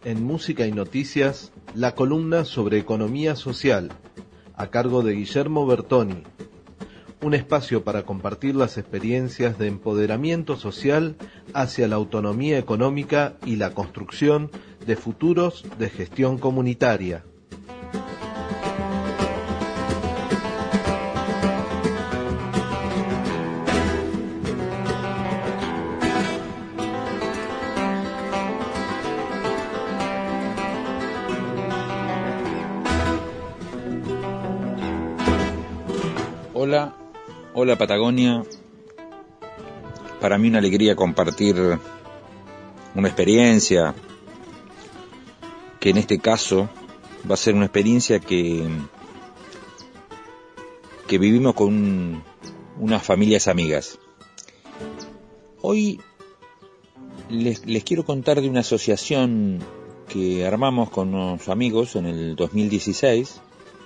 en Música y Noticias, la columna sobre economía social, a cargo de Guillermo Bertoni. Un espacio para compartir las experiencias de empoderamiento social hacia la autonomía económica y la construcción de futuros de gestión comunitaria. Hola Patagonia, para mí una alegría compartir una experiencia que en este caso va a ser una experiencia que vivimos con unas familias amigas. Hoy les quiero contar de una asociación que armamos con unos amigos en el 2016,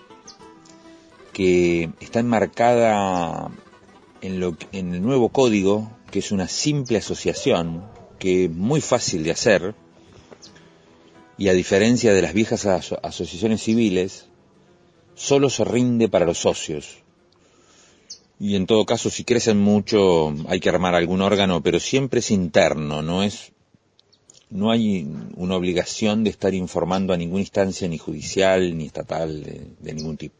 que está enmarcada en el nuevo código, que es una simple asociación, que es muy fácil de hacer, y a diferencia de las viejas asociaciones civiles, solo se rinde para los socios. Y en todo caso, si crecen mucho, hay que armar algún órgano, pero siempre es interno, no hay una obligación de estar informando a ninguna instancia, ni judicial, ni estatal, de ningún tipo.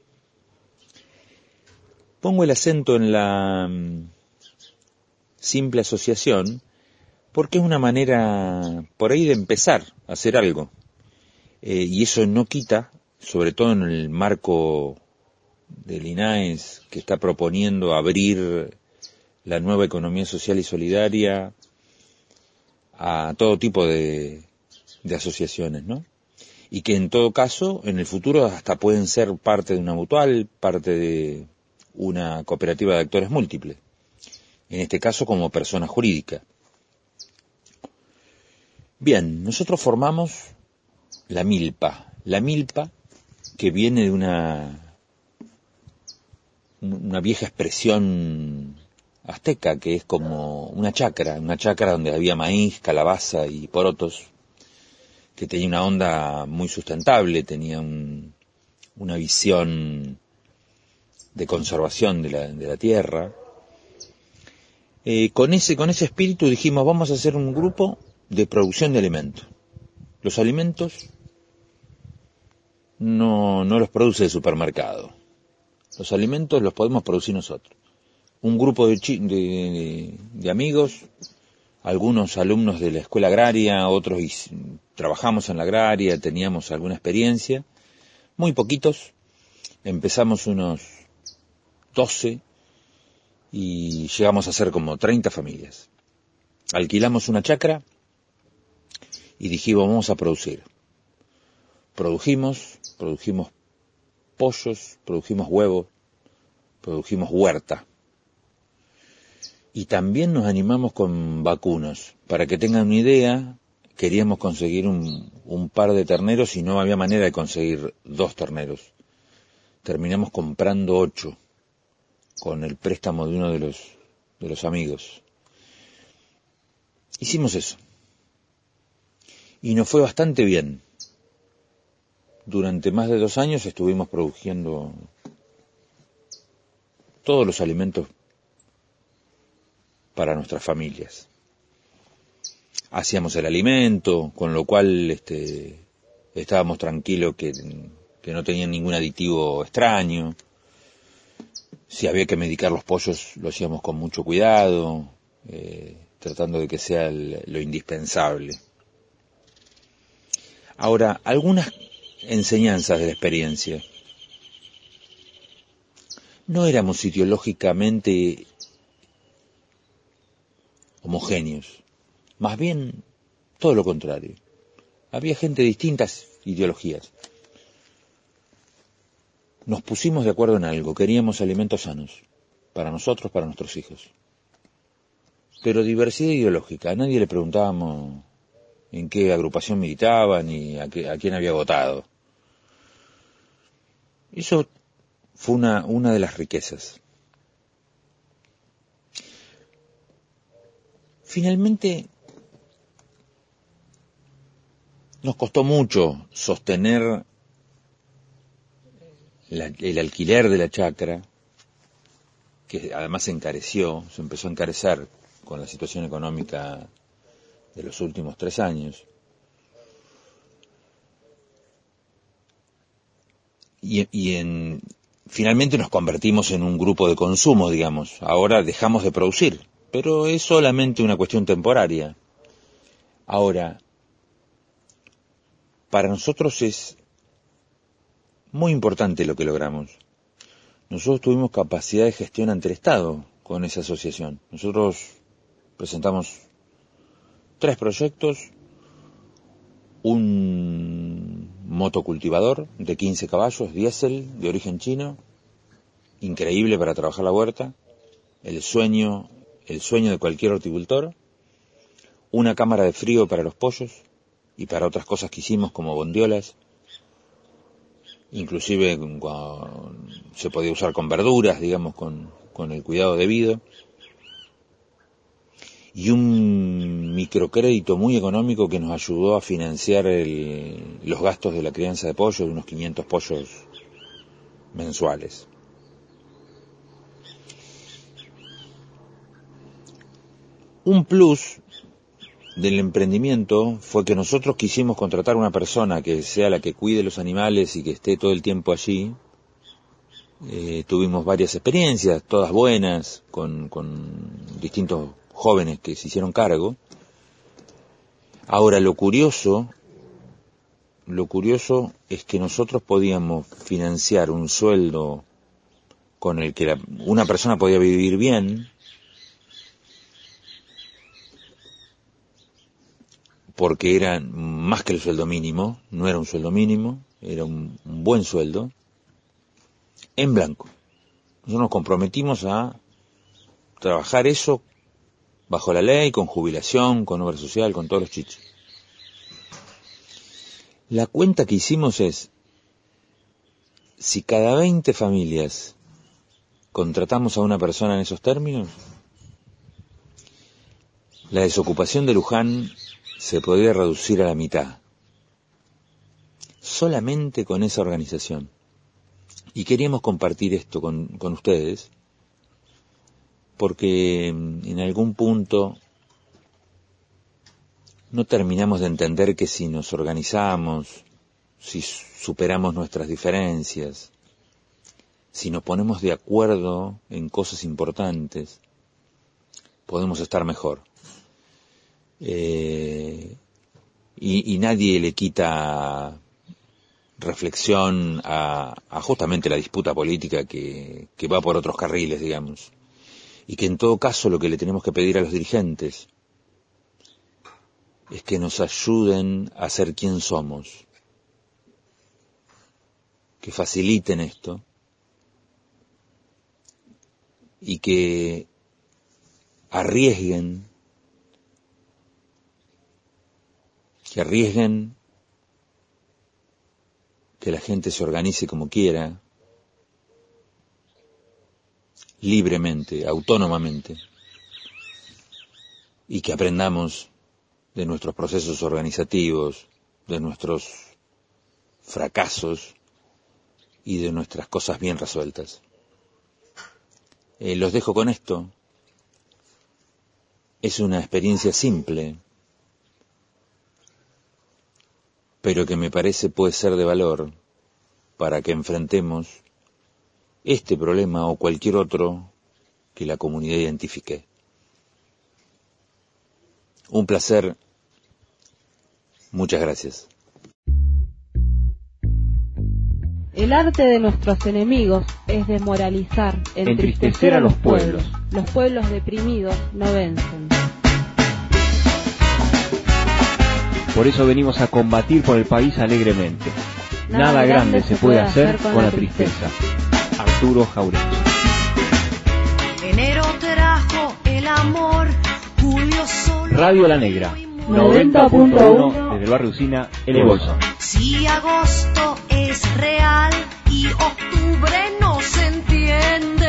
Pongo el acento en la simple asociación porque es una manera por ahí de empezar a hacer algo. Y eso no quita, sobre todo en el marco del INAES, que está proponiendo abrir la nueva economía social y solidaria a todo tipo de asociaciones, ¿no? Y que en todo caso, en el futuro hasta pueden ser parte de una mutual, parte de una cooperativa de actores múltiples, en este caso como persona jurídica. Bien, nosotros formamos la milpa que viene de una vieja expresión azteca, que es como una chacra donde había maíz, calabaza y porotos, que tenía una onda muy sustentable, tenía una visión de conservación de la tierra. Con ese espíritu dijimos, vamos a hacer un grupo de producción de alimentos. Los alimentos no los produce el supermercado. Los alimentos los podemos producir nosotros. Un grupo de amigos, algunos alumnos de la escuela agraria, otros trabajamos en la agraria, teníamos alguna experiencia, muy poquitos, empezamos unos 12 y llegamos a ser como 30 familias. Alquilamos una chacra y dijimos, vamos a producir. Produjimos pollos, produjimos huevos, produjimos huerta. Y también nos animamos con vacunos. Para que tengan una idea, queríamos conseguir un par de terneros y no había manera de conseguir 2 terneros. Terminamos comprando 8 con el préstamo de uno de los amigos. Hicimos eso. Y nos fue bastante bien. Durante más de 2 años estuvimos produciendo todos los alimentos para nuestras familias. Hacíamos el alimento, con lo cual estábamos tranquilos que no tenían ningún aditivo extraño. Si había que medicar los pollos, lo hacíamos con mucho cuidado, tratando de que sea lo indispensable. Ahora, algunas enseñanzas de la experiencia. No éramos ideológicamente homogéneos, más bien todo lo contrario. Había gente de distintas ideologías. Nos pusimos de acuerdo en algo, queríamos alimentos sanos, para nosotros, para nuestros hijos. Pero diversidad ideológica, a nadie le preguntábamos en qué agrupación militaba ni a quién había votado. Eso fue una de las riquezas. Finalmente, Nos costó mucho sostener el alquiler de la chacra, que además se empezó a encarecer con la situación económica de los últimos 3 años. Finalmente nos convertimos en un grupo de consumo, digamos. Ahora dejamos de producir, pero es solamente una cuestión temporaria. Ahora, para nosotros es muy importante lo que logramos. Nosotros tuvimos capacidad de gestión ante el Estado con esa asociación. Nosotros presentamos 3 proyectos, un motocultivador de 15 caballos, diésel, de origen chino, increíble para trabajar la huerta, el sueño de cualquier horticultor, una cámara de frío para los pollos y para otras cosas que hicimos como bondiolas, inclusive se podía usar con verduras, digamos, con el cuidado debido, y un microcrédito muy económico que nos ayudó a financiar los gastos de la crianza de pollos, de unos 500 pollos mensuales. Un plus del emprendimiento fue que nosotros quisimos contratar a una persona que sea la que cuide los animales y que esté todo el tiempo allí. Tuvimos varias experiencias, todas buenas, con distintos jóvenes que se hicieron cargo. Ahora, lo curioso es que nosotros podíamos financiar un sueldo con el que una persona podía vivir bien, porque era más que el sueldo mínimo, no era un sueldo mínimo, era un buen sueldo, en blanco. Nosotros nos comprometimos a trabajar eso bajo la ley, con jubilación, con obra social, con todos los chichos. La cuenta que hicimos es, si cada 20 familias contratamos a una persona en esos términos, la desocupación de Luján se podría reducir a la mitad, solamente con esa organización. Y queríamos compartir esto con ustedes, porque en algún punto no terminamos de entender que si nos organizamos, si superamos nuestras diferencias, si nos ponemos de acuerdo en cosas importantes, podemos estar mejor. Y nadie le quita reflexión a justamente la disputa política que va por otros carriles, digamos. Y que en todo caso lo que le tenemos que pedir a los dirigentes es que nos ayuden a ser quien somos, que faciliten esto y que arriesguen que la gente se organice como quiera, libremente, autónomamente, y que aprendamos de nuestros procesos organizativos, de nuestros fracasos y de nuestras cosas bien resueltas. Los dejo con esto. Es una experiencia simple, pero que me parece puede ser de valor para que enfrentemos este problema o cualquier otro que la comunidad identifique. Un placer. Muchas gracias. El arte de nuestros enemigos es desmoralizar, entristecer a los pueblos. Los pueblos deprimidos no vencen. Por eso venimos a combatir por el país alegremente. Nada grande se puede hacer con la tristeza. Arturo Jauregui. Enero trajo el amor, julio sol. Radio La Negra, 90.1 desde el barrio Usina, El Bolso. Si agosto es real y octubre no se entiende,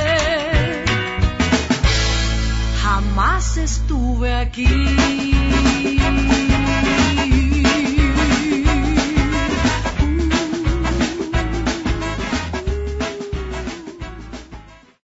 jamás estuve aquí.